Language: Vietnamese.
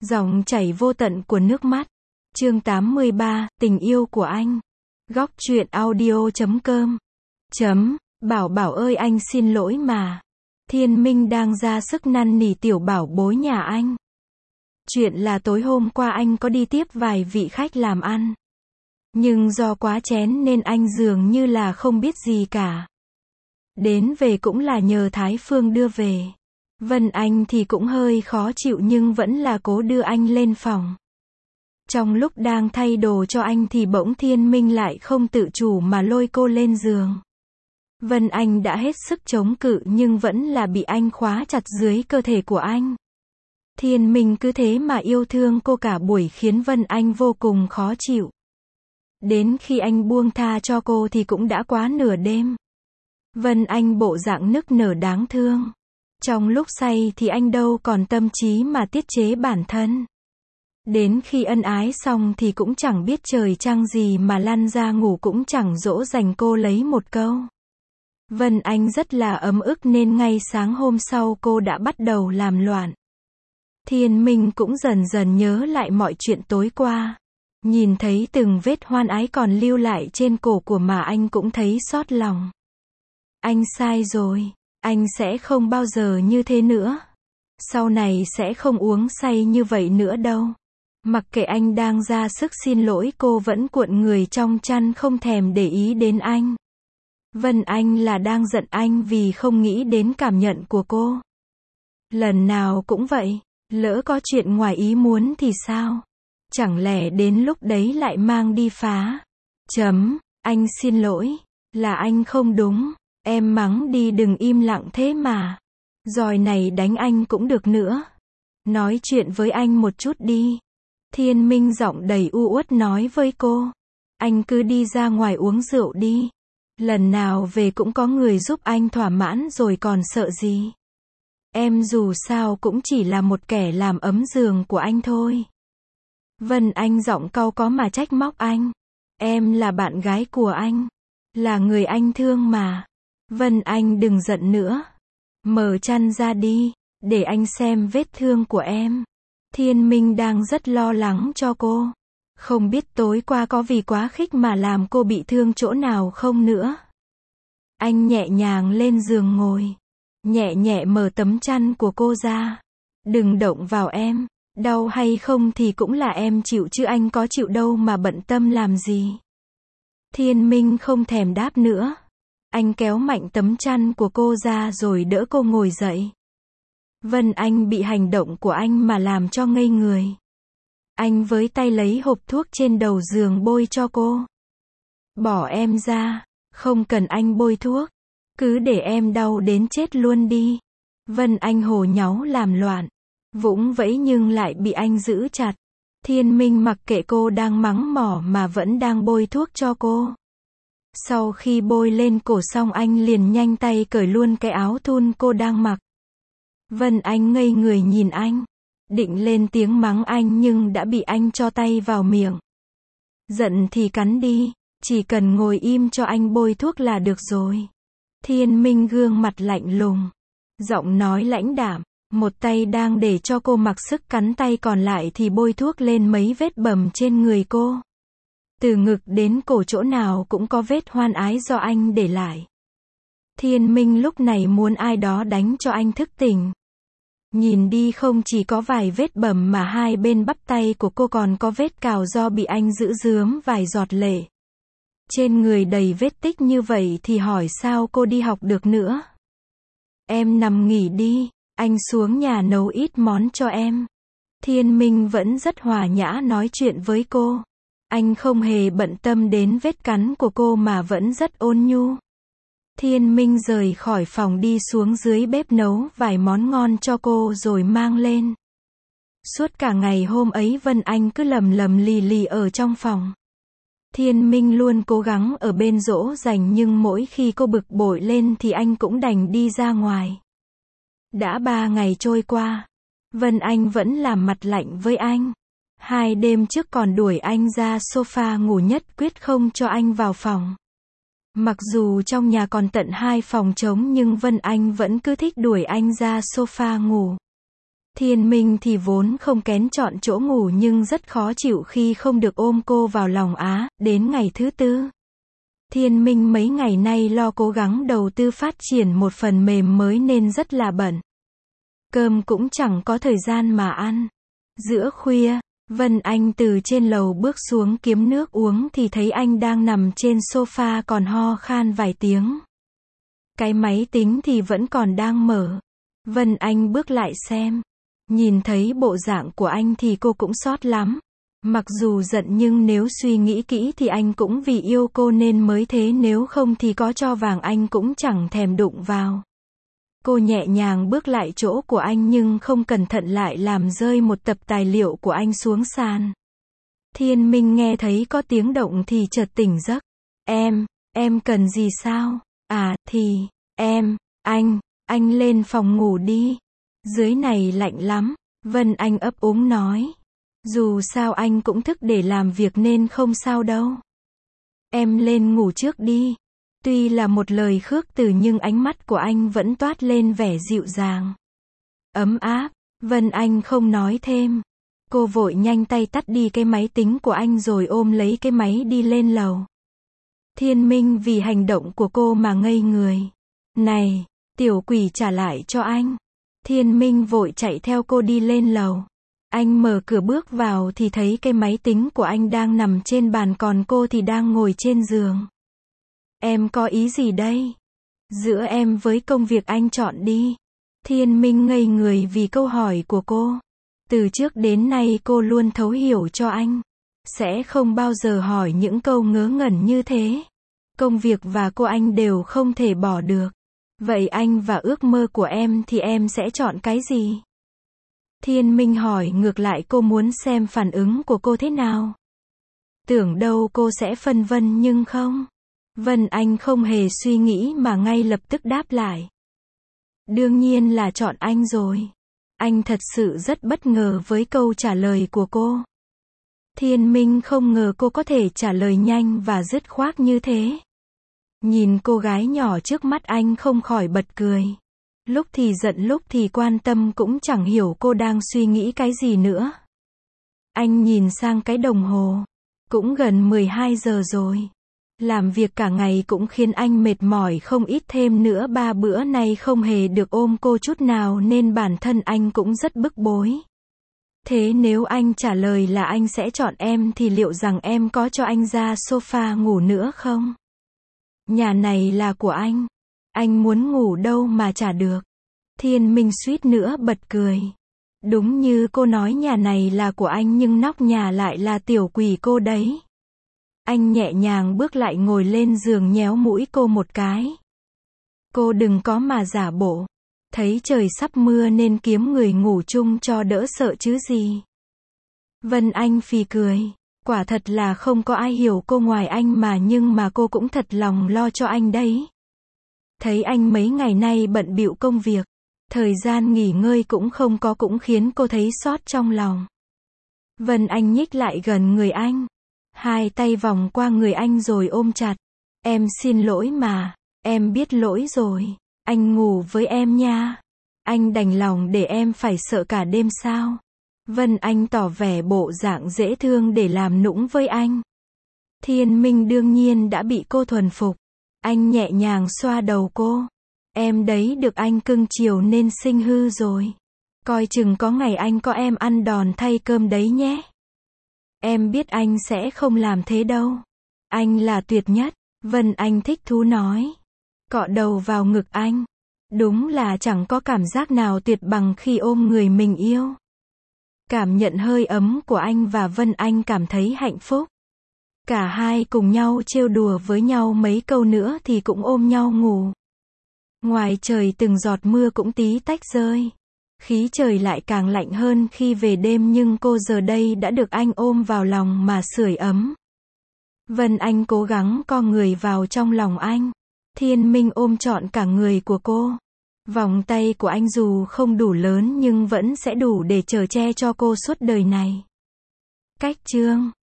Dòng chảy vô tận của nước mắt. Chương 83, tình yêu của anh. Góc truyện audio.com. Bảo Bảo ơi anh xin lỗi mà. Thiên Minh đang ra sức năn nỉ tiểu bảo bối nhà anh. Chuyện là tối hôm qua anh có đi tiếp vài vị khách làm ăn. Nhưng do quá chén nên anh dường như là không biết gì cả. Đến về cũng là nhờ Thái Phương đưa về. Vân Anh thì cũng hơi khó chịu nhưng vẫn là cố đưa anh lên phòng. Trong lúc đang thay đồ cho anh thì bỗng Thiên Minh lại không tự chủ mà lôi cô lên giường. Vân Anh đã hết sức chống cự nhưng vẫn là bị anh khóa chặt dưới cơ thể của anh. Thiên Minh cứ thế mà yêu thương cô cả buổi khiến Vân Anh vô cùng khó chịu. Đến khi anh buông tha cho cô thì cũng đã quá nửa đêm. Vân Anh bộ dạng nức nở đáng thương. Trong lúc say thì anh đâu còn tâm trí mà tiết chế bản thân. Đến khi ân ái xong thì cũng chẳng biết trời trăng gì mà lăn ra ngủ cũng chẳng dỗ dành cô lấy một câu. Vân Anh rất là ấm ức nên ngay sáng hôm sau cô đã bắt đầu làm loạn. Thiên Minh cũng dần dần nhớ lại mọi chuyện tối qua. Nhìn thấy từng vết hoan ái còn lưu lại trên cổ của mà anh cũng thấy xót lòng. Anh sai rồi. Anh sẽ không bao giờ như thế nữa. Sau này sẽ không uống say như vậy nữa đâu. Mặc kệ anh đang ra sức xin lỗi cô vẫn cuộn người trong chăn không thèm để ý đến anh. Vân Anh là đang giận anh vì không nghĩ đến cảm nhận của cô. Lần nào cũng vậy. Lỡ có chuyện ngoài ý muốn thì sao? Chẳng lẽ đến lúc đấy lại mang đi phá? Anh xin lỗi. Là anh không đúng. Em mắng đi đừng im lặng thế mà. Rồi này đánh anh cũng được nữa. Nói chuyện với anh một chút đi. Thiên Minh giọng đầy u uất nói với cô. Anh cứ đi ra ngoài uống rượu đi. Lần nào về cũng có người giúp anh thỏa mãn rồi còn sợ gì. Em dù sao cũng chỉ là một kẻ làm ấm giường của anh thôi. Vân Anh giọng cau có mà trách móc anh. Em là bạn gái của anh. Là người anh thương mà. Vân Anh đừng giận nữa. Mở chăn ra đi, để anh xem vết thương của em. Thiên Minh đang rất lo lắng cho cô. Không biết tối qua có vì quá khích mà làm cô bị thương chỗ nào không nữa. Anh nhẹ nhàng lên giường ngồi. Nhẹ nhẹ mở tấm chăn của cô ra. Đừng động vào em. Đau hay không thì cũng là em chịu chứ anh có chịu đâu mà bận tâm làm gì. Thiên Minh không thèm đáp nữa. Anh kéo mạnh tấm chăn của cô ra rồi đỡ cô ngồi dậy. Vân Anh bị hành động của anh mà làm cho ngây người. Anh với tay lấy hộp thuốc trên đầu giường bôi cho cô. Bỏ em ra, không cần anh bôi thuốc. Cứ để em đau đến chết luôn đi. Vân Anh hồ nháo làm loạn. Vũng vẫy nhưng lại bị anh giữ chặt. Thiên Minh mặc kệ cô đang mắng mỏ mà vẫn đang bôi thuốc cho cô. Sau khi bôi lên cổ xong anh liền nhanh tay cởi luôn cái áo thun cô đang mặc. Vân Anh ngây người nhìn anh. Định lên tiếng mắng anh nhưng đã bị anh cho tay vào miệng. Giận thì cắn đi. Chỉ cần ngồi im cho anh bôi thuốc là được rồi. Thiên Minh gương mặt lạnh lùng. Giọng nói lãnh đạm. Một tay đang để cho cô mặc sức cắn tay còn lại thì bôi thuốc lên mấy vết bầm trên người cô. Từ ngực đến cổ chỗ nào cũng có vết hoan ái do anh để lại. Thiên Minh lúc này muốn ai đó đánh cho anh thức tỉnh. Nhìn đi không chỉ có vài vết bầm mà hai bên bắp tay của cô còn có vết cào do bị anh giữ rướm vài giọt lệ. Trên người đầy vết tích như vậy thì hỏi sao cô đi học được nữa. Em nằm nghỉ đi, anh xuống nhà nấu ít món cho em. Thiên Minh vẫn rất hòa nhã nói chuyện với cô. Anh không hề bận tâm đến vết cắn của cô mà vẫn rất ôn nhu. Thiên Minh rời khỏi phòng đi xuống dưới bếp nấu vài món ngon cho cô rồi mang lên. Suốt cả ngày hôm ấy Vân Anh cứ lầm lầm lì lì ở trong phòng. Thiên Minh luôn cố gắng ở bên dỗ dành nhưng mỗi khi cô bực bội lên thì anh cũng đành đi ra ngoài. Đã 3 ngày trôi qua. Vân Anh vẫn làm mặt lạnh với anh. 2 đêm trước còn đuổi anh ra sofa ngủ nhất quyết không cho anh vào phòng. Mặc dù trong nhà còn tận 2 phòng trống nhưng Vân Anh vẫn cứ thích đuổi anh ra sofa ngủ. Thiên Minh thì vốn không kén chọn chỗ ngủ nhưng rất khó chịu khi không được ôm cô vào lòng đến ngày thứ tư. Thiên Minh mấy ngày nay lo cố gắng đầu tư phát triển một phần mềm mới nên rất là bận. Cơm cũng chẳng có thời gian mà ăn. Giữa khuya, Vân Anh từ trên lầu bước xuống kiếm nước uống thì thấy anh đang nằm trên sofa còn ho khan vài tiếng. Cái máy tính thì vẫn còn đang mở. Vân Anh bước lại xem. Nhìn thấy bộ dạng của anh thì cô cũng xót lắm. Mặc dù giận nhưng nếu suy nghĩ kỹ thì anh cũng vì yêu cô nên mới thế, nếu không thì có cho vàng anh cũng chẳng thèm đụng vào. Cô nhẹ nhàng bước lại chỗ của anh nhưng không cẩn thận lại làm rơi một tập tài liệu của anh xuống sàn. Thiên Minh nghe thấy có tiếng động thì chợt tỉnh giấc. Em cần gì sao? Anh lên phòng ngủ đi. Dưới này lạnh lắm, Vân Anh ấp úng nói. Dù sao anh cũng thức để làm việc nên không sao đâu. Em lên ngủ trước đi. Tuy là một lời khước từ nhưng ánh mắt của anh vẫn toát lên vẻ dịu dàng, ấm áp. Vân Anh không nói thêm. Cô vội nhanh tay tắt đi cái máy tính của anh rồi ôm lấy cái máy đi lên lầu. Thiên Minh vì hành động của cô mà ngây người. Này, tiểu quỷ trả lại cho anh. Thiên Minh vội chạy theo cô đi lên lầu. Anh mở cửa bước vào thì thấy cái máy tính của anh đang nằm trên bàn còn cô thì đang ngồi trên giường. Em có ý gì đây? Giữa em với công việc anh chọn đi. Thiên Minh ngây người vì câu hỏi của cô. Từ trước đến nay cô luôn thấu hiểu cho anh. Sẽ không bao giờ hỏi những câu ngớ ngẩn như thế. Công việc và cô anh đều không thể bỏ được. Vậy anh và ước mơ của em thì em sẽ chọn cái gì? Thiên Minh hỏi ngược lại, cô muốn xem phản ứng của cô thế nào. Tưởng đâu cô sẽ phân vân nhưng không. Vân Anh không hề suy nghĩ mà ngay lập tức đáp lại. Đương nhiên là chọn anh rồi. Anh thật sự rất bất ngờ với câu trả lời của cô. Thiên Minh không ngờ cô có thể trả lời nhanh và dứt khoát như thế. Nhìn cô gái nhỏ trước mắt anh không khỏi bật cười. Lúc thì giận lúc thì quan tâm, cũng chẳng hiểu cô đang suy nghĩ cái gì nữa. Anh nhìn sang cái đồng hồ. Cũng gần 12 giờ rồi. Làm việc cả ngày cũng khiến anh mệt mỏi không ít, thêm nữa 3 bữa nay không hề được ôm cô chút nào nên bản thân anh cũng rất bức bối. Thế nếu anh trả lời là anh sẽ chọn em thì liệu rằng em có cho anh ra sofa ngủ nữa không? Nhà này là của anh muốn ngủ đâu mà chả được. Thiên Minh suýt nữa bật cười. Đúng như cô nói, nhà này là của anh nhưng nóc nhà lại là tiểu quỷ cô đấy. Anh nhẹ nhàng bước lại ngồi lên giường nhéo mũi cô một cái. Cô đừng có mà giả bộ. Thấy trời sắp mưa nên kiếm người ngủ chung cho đỡ sợ chứ gì. Vân Anh phì cười. Quả thật là không có ai hiểu cô ngoài anh mà, nhưng mà cô cũng thật lòng lo cho anh đấy. Thấy anh mấy ngày nay bận bịu công việc, thời gian nghỉ ngơi cũng không có, cũng khiến cô thấy xót trong lòng. Vân Anh nhích lại gần người anh. Hai tay vòng qua người anh rồi ôm chặt. Em xin lỗi mà. Em biết lỗi rồi. Anh ngủ với em nha. Anh đành lòng để em phải sợ cả đêm sao? Vân Anh tỏ vẻ bộ dạng dễ thương để làm nũng với anh. Thiên Minh đương nhiên đã bị cô thuần phục. Anh nhẹ nhàng xoa đầu cô. Em đấy được anh cưng chiều nên sinh hư rồi. Coi chừng có ngày anh có em ăn đòn thay cơm đấy nhé. Em biết anh sẽ không làm thế đâu. Anh là tuyệt nhất. Vân Anh thích thú nói. Cọ đầu vào ngực anh. Đúng là chẳng có cảm giác nào tuyệt bằng khi ôm người mình yêu. Cảm nhận hơi ấm của anh và Vân Anh cảm thấy hạnh phúc. Cả hai cùng nhau trêu đùa với nhau mấy câu nữa thì cũng ôm nhau ngủ. Ngoài trời từng giọt mưa cũng tí tách rơi. Khí trời lại càng lạnh hơn khi về đêm, nhưng cô giờ đây đã được anh ôm vào lòng mà sưởi ấm. Vân Anh cố gắng co người vào trong lòng anh. Thiên Minh ôm trọn cả người của cô. Vòng tay của anh dù không đủ lớn nhưng vẫn sẽ đủ để chở che cho cô suốt đời này. Cách chương